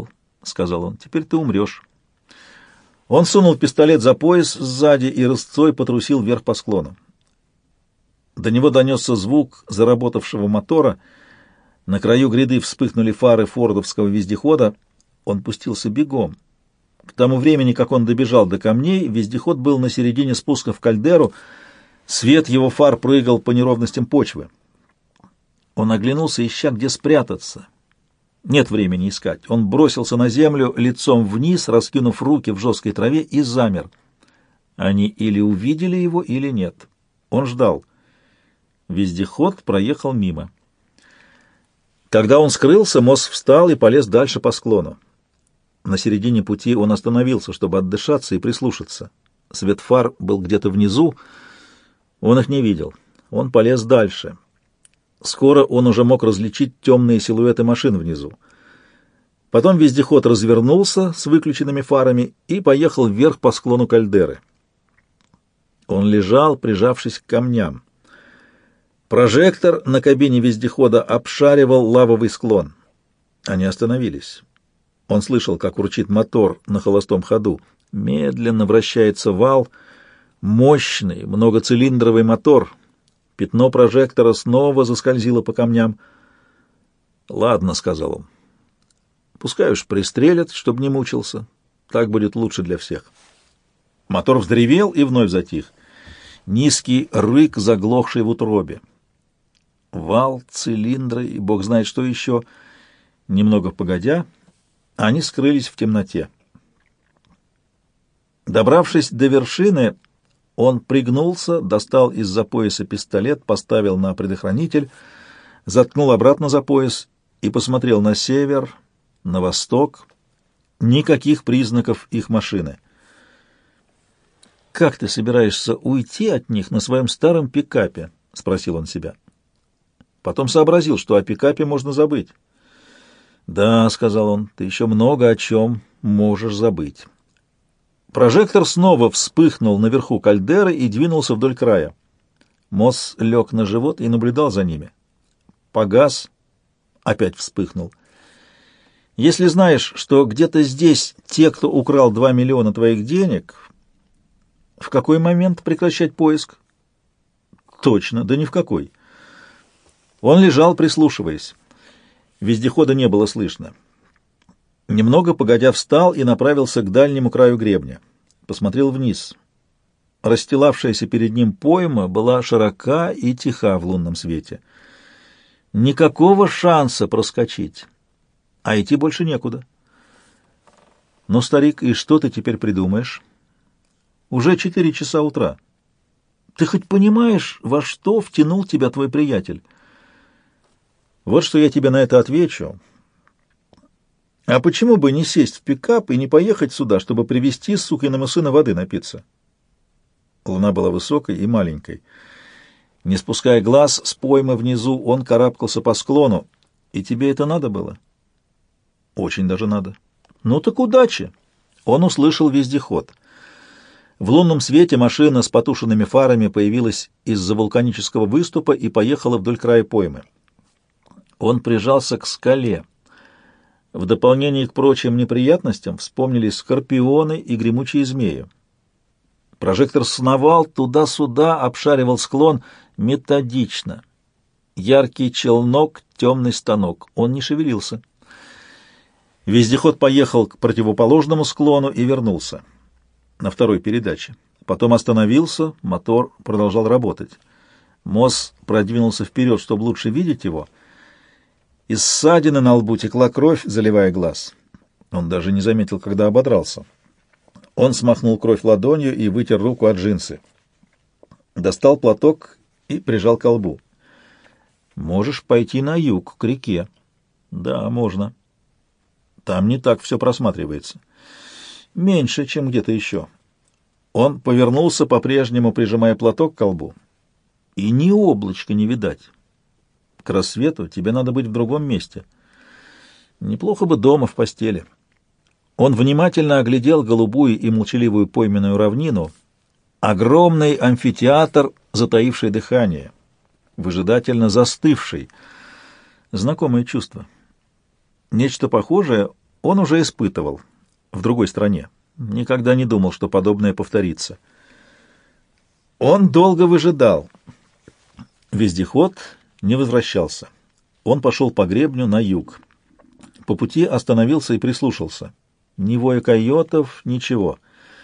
сказал он, — «теперь ты умрешь». Он сунул пистолет за пояс сзади и рысцой потрусил вверх по склону. До него донесся звук заработавшего мотора. На краю гряды вспыхнули фары фордовского вездехода. Он пустился бегом. К тому времени, как он добежал до камней, вездеход был на середине спуска в кальдеру. Свет его фар прыгал по неровностям почвы. Он оглянулся, ища, где спрятаться. Нет времени искать. Он бросился на землю лицом вниз, раскинув руки в жесткой траве, и замер. Они или увидели его, или нет. Он ждал. Вездеход проехал мимо. Когда он скрылся, Мосс встал и полез дальше по склону. На середине пути он остановился, чтобы отдышаться и прислушаться. Свет фар был где-то внизу. Он их не видел. Он полез дальше. Скоро он уже мог различить темные силуэты машин внизу. Потом вездеход развернулся с выключенными фарами и поехал вверх по склону кальдеры. Он лежал, прижавшись к камням. Прожектор на кабине вездехода обшаривал лавовый склон. Они остановились. Он слышал, как урчит мотор на холостом ходу. Медленно вращается вал, мощный, многоцилиндровый мотор. Пятно прожектора снова заскользило по камням. «Ладно», — сказал он. «Пускай уж пристрелят, чтобы не мучился. Так будет лучше для всех». Мотор взревел и вновь затих. Низкий рык, заглохший в утробе. Вал, цилиндры и бог знает что еще. Немного погодя, они скрылись в темноте. Добравшись до вершины, он пригнулся, достал из-за пояса пистолет, поставил на предохранитель, заткнул обратно за пояс и посмотрел на север, на восток. Никаких признаков их машины. «Как ты собираешься уйти от них на своем старом пикапе?» — спросил он себя. Потом сообразил, что о пикапе можно забыть. «Да», — сказал он, — «ты еще много о чем можешь забыть». Прожектор снова вспыхнул наверху кальдеры и двинулся вдоль края. Мосс лег на живот и наблюдал за ними. Погас, опять вспыхнул. «Если знаешь, что где-то здесь те, кто украл два миллиона твоих денег, в какой момент прекращать поиск?» «Точно, да ни в какой». Он лежал, прислушиваясь. Вездехода не было слышно. Немного погодя встал и направился к дальнему краю гребня. Посмотрел вниз. Расстилавшаяся перед ним пойма была широка и тиха в лунном свете. Никакого шанса проскочить, а идти больше некуда. «Ну, старик, и что ты теперь придумаешь? Уже четыре часа утра. Ты хоть понимаешь, во что втянул тебя твой приятель?» «Вот что я тебе на это отвечу. А почему бы не сесть в пикап и не поехать сюда, чтобы привезти сукиному сына воды напиться?» Луна была высокой и маленькой. Не спуская глаз с поймы внизу, он карабкался по склону. «И тебе это надо было?» «Очень даже надо». «Ну так удачи!» Он услышал вездеход. В лунном свете машина с потушенными фарами появилась из-за вулканического выступа и поехала вдоль края поймы. Он прижался к скале. В дополнение к прочим неприятностям вспомнились скорпионы и гремучие змеи. Прожектор сновал туда-сюда, обшаривал склон методично. Яркий челнок, темный станок. Он не шевелился. Вездеход поехал к противоположному склону и вернулся на второй передаче. Потом остановился, мотор продолжал работать. Мосс продвинулся вперед, чтобы лучше видеть его. Из ссадины на лбу текла кровь, заливая глаз. Он даже не заметил, когда ободрался. Он смахнул кровь ладонью и вытер руку от джинсы. Достал платок и прижал к лбу. «Можешь пойти на юг, к реке». «Да, можно. Там не так все просматривается. Меньше, чем где-то еще». Он повернулся, по-прежнему прижимая платок к лбу. «И ни облачка не видать. К рассвету тебе надо быть в другом месте. Неплохо бы дома в постели». Он внимательно оглядел голубую и молчаливую пойменную равнину, огромный амфитеатр, затаивший дыхание, выжидательно застывший. Знакомое чувство. Нечто похожее он уже испытывал в другой стране. Никогда не думал, что подобное повторится. Он долго выжидал. Вездеход не возвращался. Он пошел по гребню на юг. По пути остановился и прислушался. Ни воя койотов, ничего.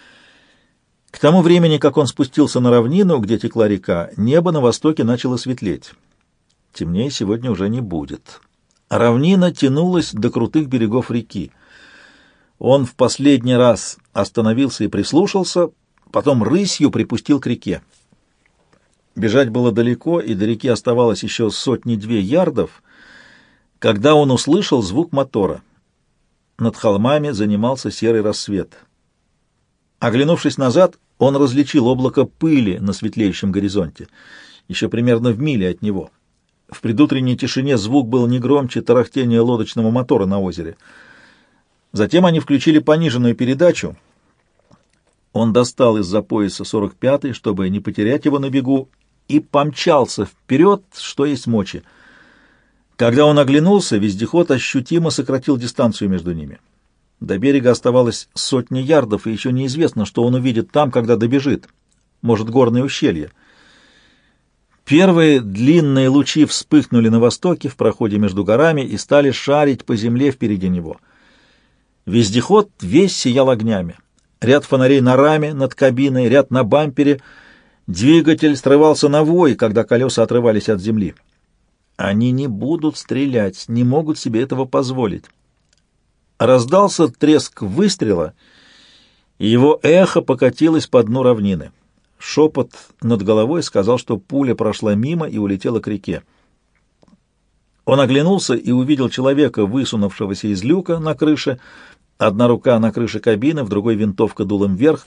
К тому времени, как он спустился на равнину, где текла река, небо на востоке начало светлеть. Темнее сегодня уже не будет. Равнина тянулась до крутых берегов реки. Он в последний раз остановился и прислушался, потом рысью припустил к реке. Бежать было далеко, и до реки оставалось еще сотни-две ярдов, когда он услышал звук мотора. Над холмами занимался серый рассвет. Оглянувшись назад, он различил облако пыли на светлеющем горизонте, еще примерно в миле от него. В предутренней тишине звук был не громче тарахтения лодочного мотора на озере. Затем они включили пониженную передачу. Он достал из-за пояса сорок пятый, чтобы не потерять его на бегу, и помчался вперед, что есть мочи. Когда он оглянулся, вездеход ощутимо сократил дистанцию между ними. До берега оставалось сотни ярдов, и еще неизвестно, что он увидит там, когда добежит. Может, горное ущелье. Первые длинные лучи вспыхнули на востоке в проходе между горами и стали шарить по земле впереди него. Вездеход весь сиял огнями. Ряд фонарей на раме над кабиной, ряд на бампере. Двигатель срывался на вой, когда колеса отрывались от земли. Они не будут стрелять, не могут себе этого позволить. Раздался треск выстрела, и его эхо покатилось по дну равнины. Шепот над головой сказал, что пуля прошла мимо и улетела к реке. Он оглянулся и увидел человека, высунувшегося из люка на крыше. Одна рука на крыше кабины, в другой винтовка дулом вверх.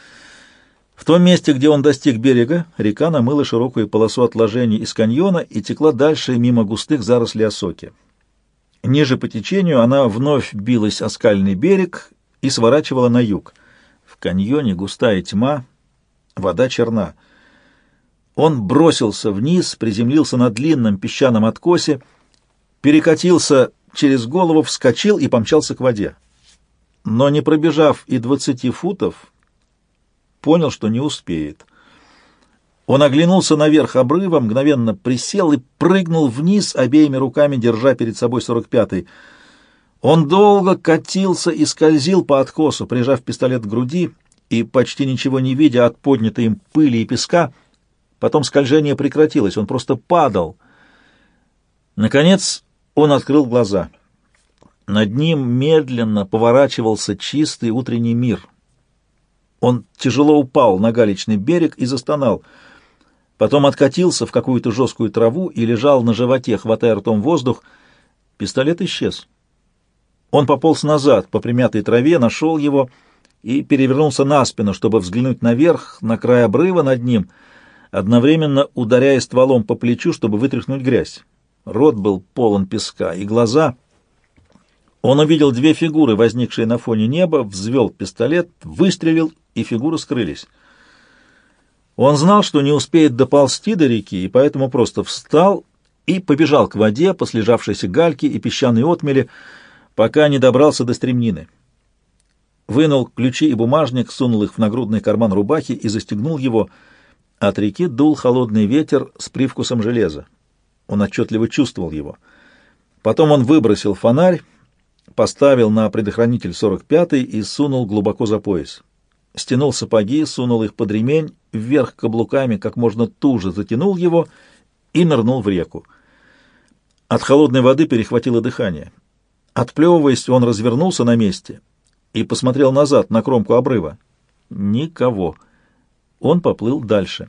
В том месте, где он достиг берега, река намыла широкую полосу отложений из каньона и текла дальше мимо густых зарослей осоки. Ниже по течению она вновь билась о скальный берег и сворачивала на юг. В каньоне густая тьма, вода черна. Он бросился вниз, приземлился на длинном песчаном откосе, перекатился через голову, вскочил и помчался к воде. Но, не пробежав и двадцати футов, понял, что не успеет. Он оглянулся наверх обрыва, мгновенно присел и прыгнул вниз, обеими руками держа перед собой сорок пятый. Он долго катился и скользил по откосу, прижав пистолет к груди и почти ничего не видя от поднятой им пыли и песка. Потом скольжение прекратилось, он просто падал. Наконец он открыл глаза. Над ним медленно поворачивался чистый утренний мир. Он тяжело упал на галечный берег и застонал. Потом откатился в какую-то жесткую траву и лежал на животе, хватая ртом воздух. Пистолет исчез. Он пополз назад по примятой траве, нашел его и перевернулся на спину, чтобы взглянуть наверх, на край обрыва над ним, одновременно ударяя стволом по плечу, чтобы вытряхнуть грязь. Рот был полон песка, и глаза... Он увидел две фигуры, возникшие на фоне неба, взвел пистолет, выстрелил, и фигуры скрылись. Он знал, что не успеет доползти до реки, и поэтому просто встал и побежал к воде по слежавшейся гальке и песчаной отмели, пока не добрался до стремнины. Вынул ключи и бумажник, сунул их в нагрудный карман рубахи и застегнул его. От реки дул холодный ветер с привкусом железа. Он отчетливо чувствовал его. Потом он выбросил фонарь, поставил на предохранитель сорок пятый и сунул глубоко за пояс. Стянул сапоги, сунул их под ремень, вверх каблуками, как можно туже затянул его и нырнул в реку. От холодной воды перехватило дыхание. Отплевываясь, он развернулся на месте и посмотрел назад, на кромку обрыва. Никого. Он поплыл дальше.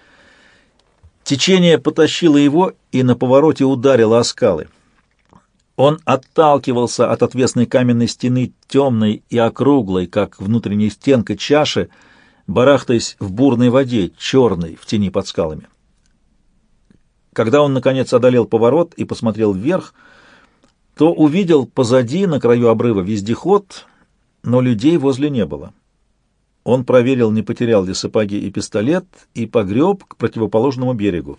Течение потащило его и на повороте ударило о скалы. Он отталкивался от отвесной каменной стены, темной и округлой, как внутренняя стенка чаши, барахтаясь в бурной воде, черной, в тени под скалами. Когда он, наконец, одолел поворот и посмотрел вверх, то увидел позади, на краю обрыва, вездеход, но людей возле не было. Он проверил, не потерял ли сапоги и пистолет, и погреб к противоположному берегу.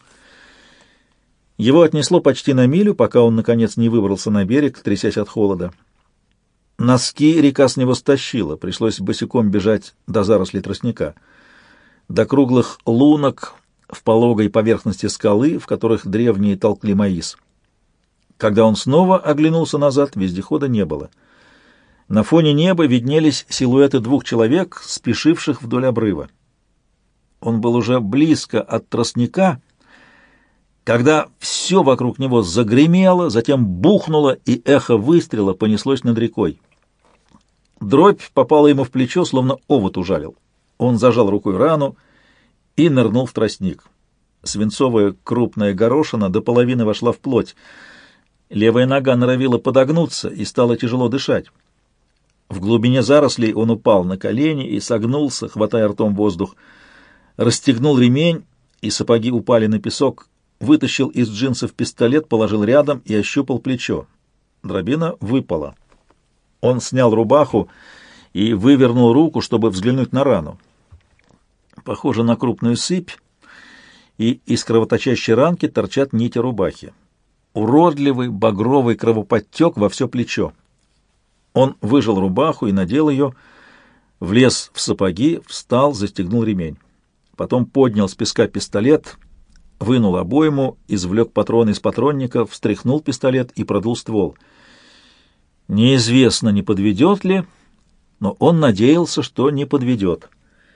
Его отнесло почти на милю, пока он, наконец, не выбрался на берег, трясясь от холода. Носки река с него стащила, пришлось босиком бежать до зарослей тростника, до круглых лунок в пологой поверхности скалы, в которых древние толкли маис. Когда он снова оглянулся назад, вездехода не было. На фоне неба виднелись силуэты двух человек, спешивших вдоль обрыва. Он был уже близко от тростника, когда все вокруг него загремело, затем бухнуло, и эхо выстрела понеслось над рекой. Дробь попала ему в плечо, словно овод ужалил. Он зажал рукой рану и нырнул в тростник. Свинцовая крупная горошина до половины вошла в плоть. Левая нога норовила подогнуться и стало тяжело дышать. В глубине зарослей он упал на колени и согнулся, хватая ртом воздух. Расстегнул ремень, и сапоги упали на песок. Вытащил из джинсов пистолет, положил рядом и ощупал плечо. Дробина выпала. Он снял рубаху и вывернул руку, чтобы взглянуть на рану. Похоже на крупную сыпь, и из кровоточащей ранки торчат нити рубахи. Уродливый багровый кровоподтек во все плечо. Он выжал рубаху и надел ее, влез в сапоги, встал, застегнул ремень. Потом поднял с песка пистолет, вынул обойму, извлек патроны из патронника, встряхнул пистолет и продул ствол. Неизвестно, не подведет ли, но он надеялся, что не подведет.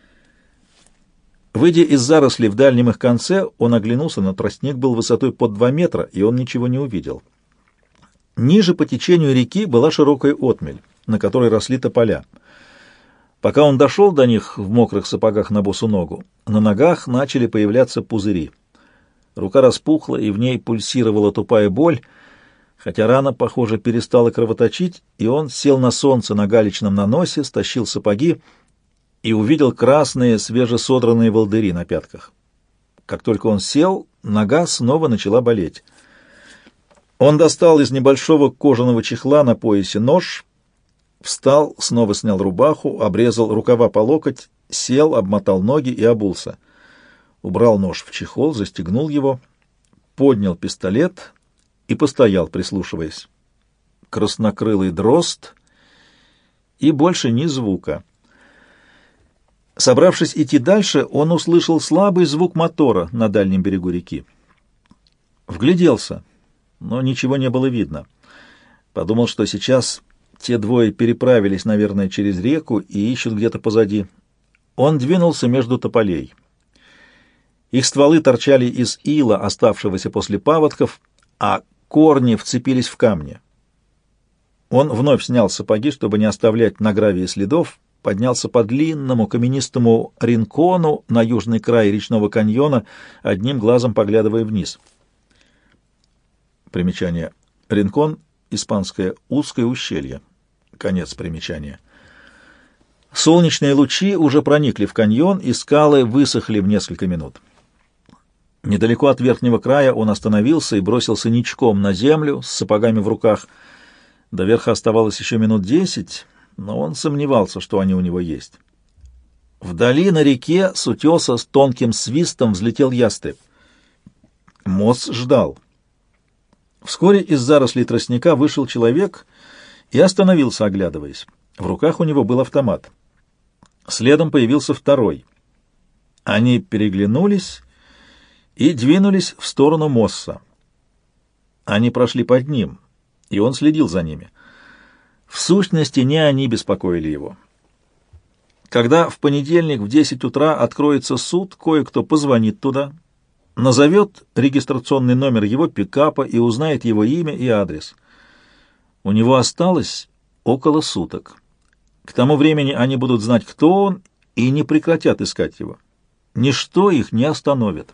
Выйдя из зарослей в дальнем их конце, он оглянулся, но тростник был высотой под два метра, и он ничего не увидел. Ниже по течению реки была широкая отмель, на которой росли тополя. Пока он дошел до них в мокрых сапогах на босу ногу, на ногах начали появляться пузыри. Рука распухла, и в ней пульсировала тупая боль, хотя рана, похоже, перестала кровоточить, и он сел на солнце на галечном наносе, стащил сапоги и увидел красные свежесодранные волдыри на пятках. Как только он сел, нога снова начала болеть. Он достал из небольшого кожаного чехла на поясе нож, встал, снова снял рубаху, обрезал рукава по локоть, сел, обмотал ноги и обулся. Убрал нож в чехол, застегнул его, поднял пистолет и постоял, прислушиваясь. Краснокрылый дрозд и больше ни звука. Собравшись идти дальше, он услышал слабый звук мотора на дальнем берегу реки. Вгляделся, но ничего не было видно. Подумал, что сейчас те двое переправились, наверное, через реку и ищут где-то позади. Он двинулся между тополей. Их стволы торчали из ила, оставшегося после паводков, а корни вцепились в камни. Он вновь снял сапоги, чтобы не оставлять на гравии следов, поднялся по длинному каменистому ринкону на южный край речного каньона, одним глазом поглядывая вниз. Примечание. Ринкон — испанское узкое ущелье. Конец примечания. Солнечные лучи уже проникли в каньон, и скалы высохли в несколько минут. Недалеко от верхнего края он остановился и бросился ничком на землю с сапогами в руках. До верха оставалось еще минут десять, но он сомневался, что они у него есть. Вдали на реке с утеса с тонким свистом взлетел ястреб. Мосс ждал. Вскоре из зарослей тростника вышел человек и остановился, оглядываясь. В руках у него был автомат. Следом появился второй. Они переглянулись и двинулись в сторону Мосса. Они прошли под ним, и он следил за ними. В сущности, не они беспокоили его. Когда в понедельник в десять утра откроется суд, кое-кто позвонит туда, назовет регистрационный номер его пикапа и узнает его имя и адрес. У него осталось около суток. К тому времени они будут знать, кто он, и не прекратят искать его. Ничто их не остановит.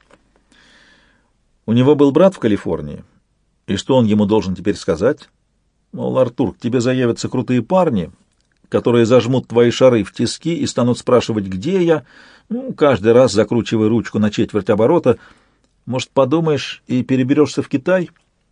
У него был брат в Калифорнии, и что он ему должен теперь сказать? Мол, Артур, к тебе заявятся крутые парни, которые зажмут твои шары в тиски и станут спрашивать, где я, ну, каждый раз закручивая ручку на четверть оборота. Может, подумаешь и переберешься в Китай?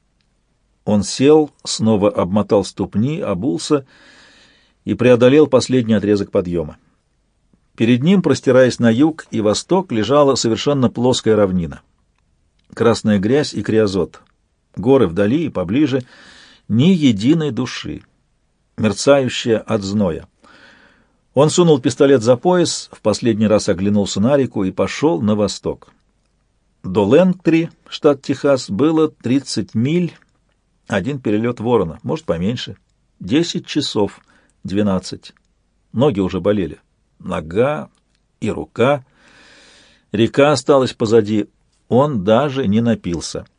Он сел, снова обмотал ступни, обулся и преодолел последний отрезок подъема. Перед ним, простираясь на юг и восток, лежала совершенно плоская равнина. Красная грязь и криозот. Горы вдали и поближе. Ни единой души. мерцающая от зноя. Он сунул пистолет за пояс, в последний раз оглянулся на реку и пошел на восток. До Лэнгтри, штат Техас, было тридцать миль, один перелет ворона, может, поменьше. Десять часов, двенадцать. Ноги уже болели. Нога и рука. Река осталась позади. Он даже не напился.